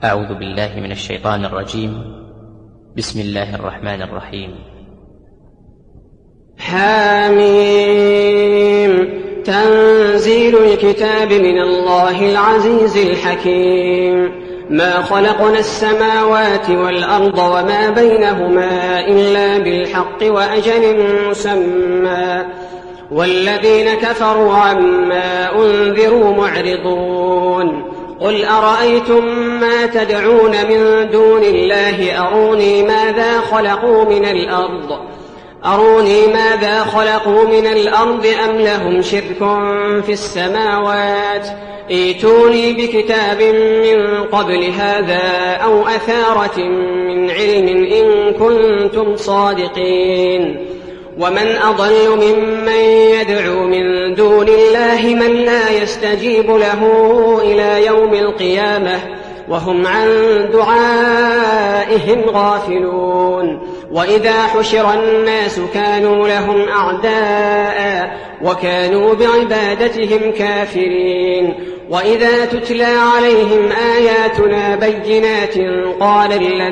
أعوذ بالله من الشيطان الرجيم. بسم الله الرحمن الرحيم. حاميم. تنزيل الكتاب من الله العزيز الحكيم. ما خلقنا السماوات والأرض وما بينهما إلا بالحق وأجل مسمى، والذين كفروا عما أنذروا معرضون. قل أرأيتم ما تدعون من دون الله أروني ماذا خلقوا من الأرض أم لهم شرك في السماوات؟ ائتوني بكتاب من قبل هذا أو أثارة من علم إن كنتم صادقين. ومن أضل ممن يدعو من دون الله من لا يستجيب له إلى يوم القيامة وهم عن دعائهم غافلون. وإذا حشر الناس كانوا لهم أعداء وكانوا بعبادتهم كافرين. وإذا تتلى عليهم آياتنا بينات قال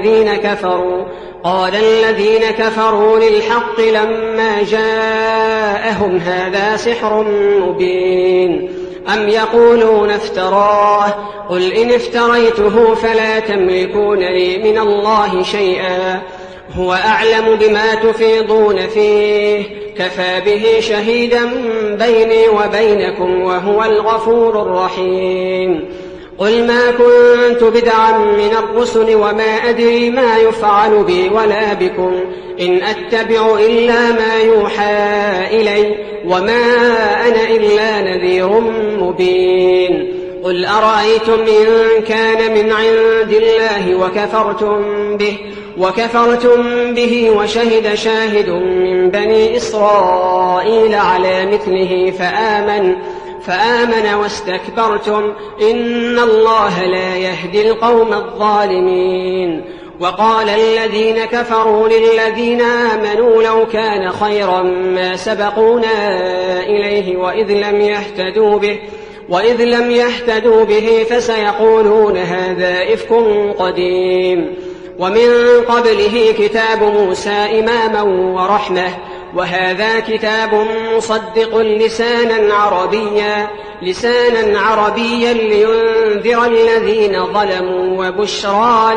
الذين كفروا للحق لما جاءهم هذا سحر مبين. أم يقولون افتراه؟ قل إن افتريته فلا تملكون لي من الله شيئا، هو أعلم بما تفيضون فيه، كفى به شهيدا بيني وبينكم وهو الغفور الرحيم. قل ما كنت بدعا من الرسل وما أدري ما يفعل بي ولا بكم، إن أتبع إلا ما يوحى إلي وما أنا إلا نذير مبين. قل أرأيتم إن كان من عند الله وكفرتم به وشهد شاهد من بني إسرائيل على مثله فآمن واستكبرتم إن الله لا يهدي القوم الظالمين. وقال الذين كفروا للذين آمنوا لو كان خيرا ما سبقونا إليه وإذ لم يهتدوا به فسيقولون هذا إفك قديم. ومن قبله كتاب موسى إماما ورحمة، وهذا كتاب مصدق لسانا عربيا لينذر الذين ظلموا وبشرى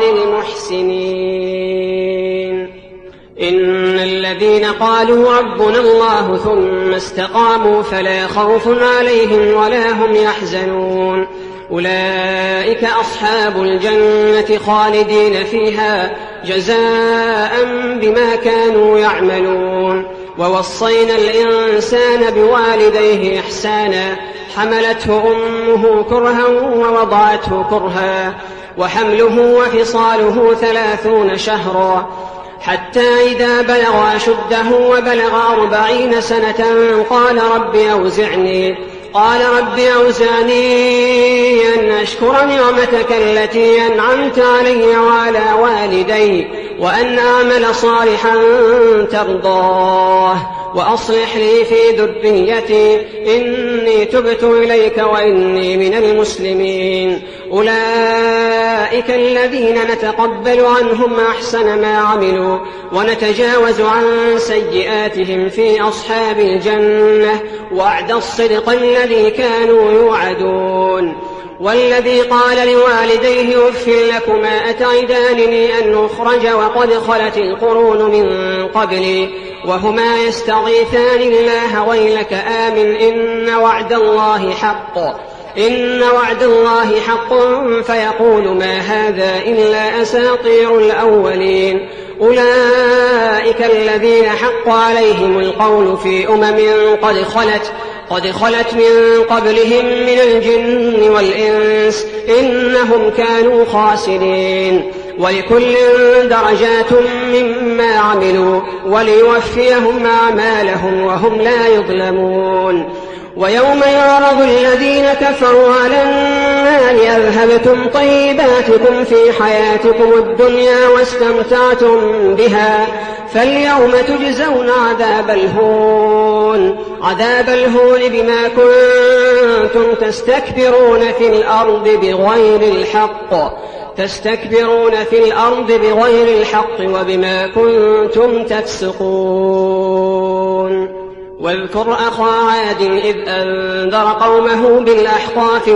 للمحسنين. إن الذين قالوا ربنا الله ثم استقاموا فلا خوف عليهم ولا هم يحزنون، أولئك أصحاب الجنة خالدين فيها جزاء بما كانوا يعملون. ووصينا الإنسان بوالديه إحسانا، حملته أمه كرها ووضعته كرها، وحمله وفصاله 30 شهرا، حتى إذا بلغ أشده وبلغ 40 سنة قال رب أوزعني أن أشكر نعمتك التي أنعمت علي وعلى والدي وأن أعمل صالحا ترضاه وأصلح لي في ذريتي إني تبت إليك وإني من المسلمين. أولئك الذين نتقبل عنهم أحسن ما عملوا ونتجاوز عن سيئاتهم في أصحاب الجنة، وعد الصدق الذي كانوا يوعدون. والذي قال لوالديه أف لكما أتعدانني أن أخرج وقد خلت القرون من قبلي وهما يستغيثان الله ويلك آمن إن وعد الله حق فيقول ما هذا إلا أساطير الأولين. أولئك الذين حق عليهم القول في قد خلت من قبلهم من الجن والإنس إنهم كانوا خاسرين. ولكل درجات مما عملوا وليوفيهم أعمالهم وهم لا يظلمون. ويوم يعرض الذين كفروا على النار أذهبتم طيباتكم في حياتكم الدنيا واستمتعتم بها فاليوم تجزون عذاب الهون بما كنتم تستكبرون في الأرض بغير الحق تستكبرون في الأرض بغير الحق وبما كنتم تفسقون. واذكر أخا عاد إذ أنذر قومه بالأحقاف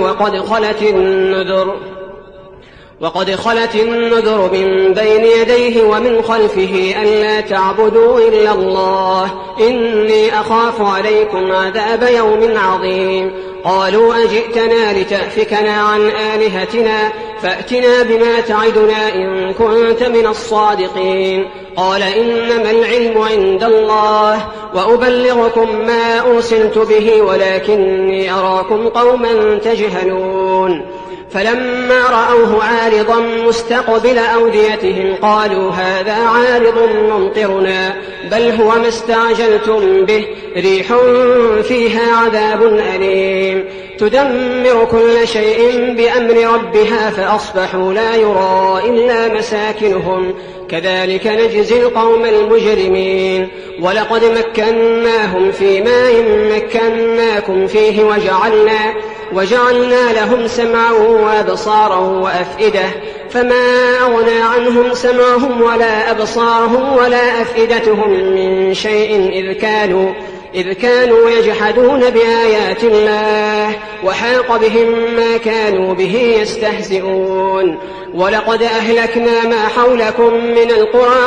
وقد خلت النذر من بين يديه ومن خلفه ألا تعبدوا إلا الله إني أخاف عليكم عذاب يوم عظيم. قالوا أجئتنا لتأفكنا عن آلهتنا فأتنا بما تعدنا إن كنت من الصادقين. قال إنما العلم عند الله وأبلغكم ما أرسلت به ولكني أراكم قوما تجهلون. فلما رأوه عارضا مستقبل أوديتهم قالوا هذا عارض ممطرنا بل هو ما استعجلتم به ريح فيها عذاب أليم تدمر كل شيء بأمر ربها فأصبحوا لا يرى إلا مساكنهم كذلك نجزي القوم المجرمين. ولقد مكناهم في ماء مكناكم فيه وجعلنا لهم سمعا وأبصارا وأفئدة فما أغنى عنهم سمعهم ولا أبصارهم ولا أفئدتهم من شيء إذ كانوا يجحدون بآيات الله وحاق بهم ما كانوا به يستهزئون. ولقد أهلكنا ما حولكم من القرى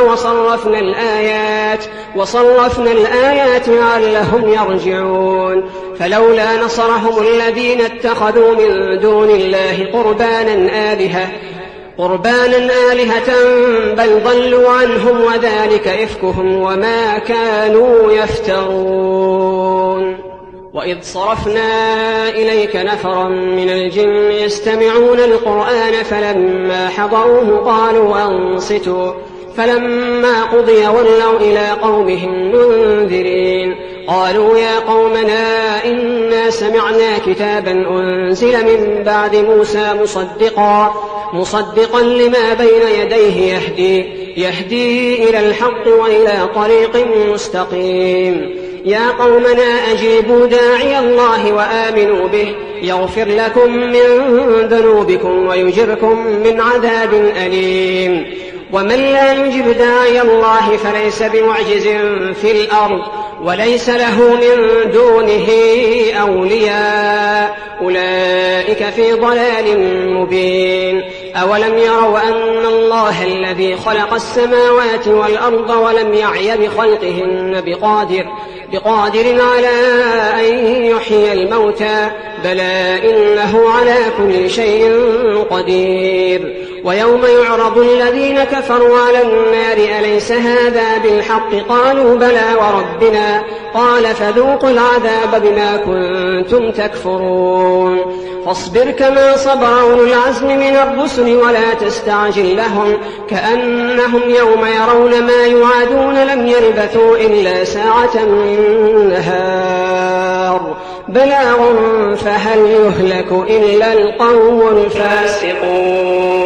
وصرفنا الآيات لعلهم يرجعون. فلولا نصرهم الذين اتخذوا من دون الله قربانا آلهة بل ضلوا عنهم وذلك إفكهم وما كانوا يفترون. وإذ صرفنا إليك نفرا من الجن يستمعون القرآن فلما حضروه قالوا أنصتوا فلما قضي ولوا إلى قومهم منذرين. قالوا يا قومنا إنا سمعنا كتابا أنزل من بعد موسى مصدقا لما بين يديه يهدي إلى الحق وإلى طريق مستقيم. يا قومنا أجيبوا داعي الله وآمنوا به يغفر لكم من ذنوبكم ويجركم من عذاب أليم. ومن لا يجب داعي الله فليس بمعجز في الأرض وليس له من دونه أولياء أولئك في ضلال مبين. أولم يروا أن الله الذي خلق السماوات والأرض ولم يعي بخلقهن بقادر على أن يحيي الموتى بلى إنه على كل شيء قدير. ويوم يعرض الذين كفروا على النار أليس هذا بالحق قالوا بلى وربنا قال فذوقوا العذاب بما كنتم تكفرون. فاصبر كما صبر أولو العزم من الرسل ولا تستعجل لهم كأنهم يوم يرون ما يوعدون لم يلبثوا إلا ساعة من نهار بلاغ فهل يهلك إلا القوم الفاسقون.